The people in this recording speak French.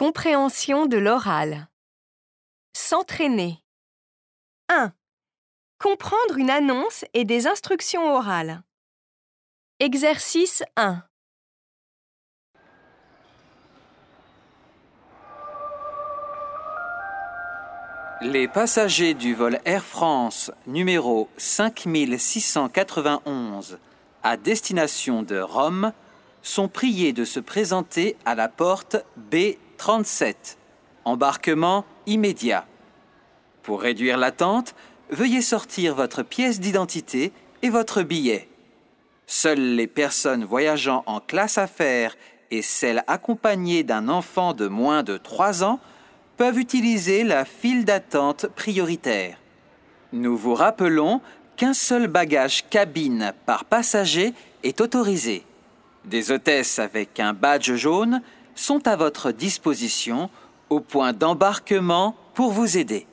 Compréhension de l'oral. S'entraîner. 1. Comprendre une annonce et des instructions orales. Exercice 1. Les passagers du vol Air France numéro 5691 à destination de Rome sont priés de se présenter à la porte B37. Embarquement immédiat. Pour réduire l'attente, veuillez sortir votre pièce d'identité et votre billet. Seules les personnes voyageant en classe affaires et celles accompagnées d'un enfant de moins de 3 ans peuvent utiliser la file d'attente prioritaire. Nous vous rappelons qu'un seul bagage cabine par passager est autorisé. Des hôtesses avec un badge jaune sont à votre disposition au point d'embarquement pour vous aider.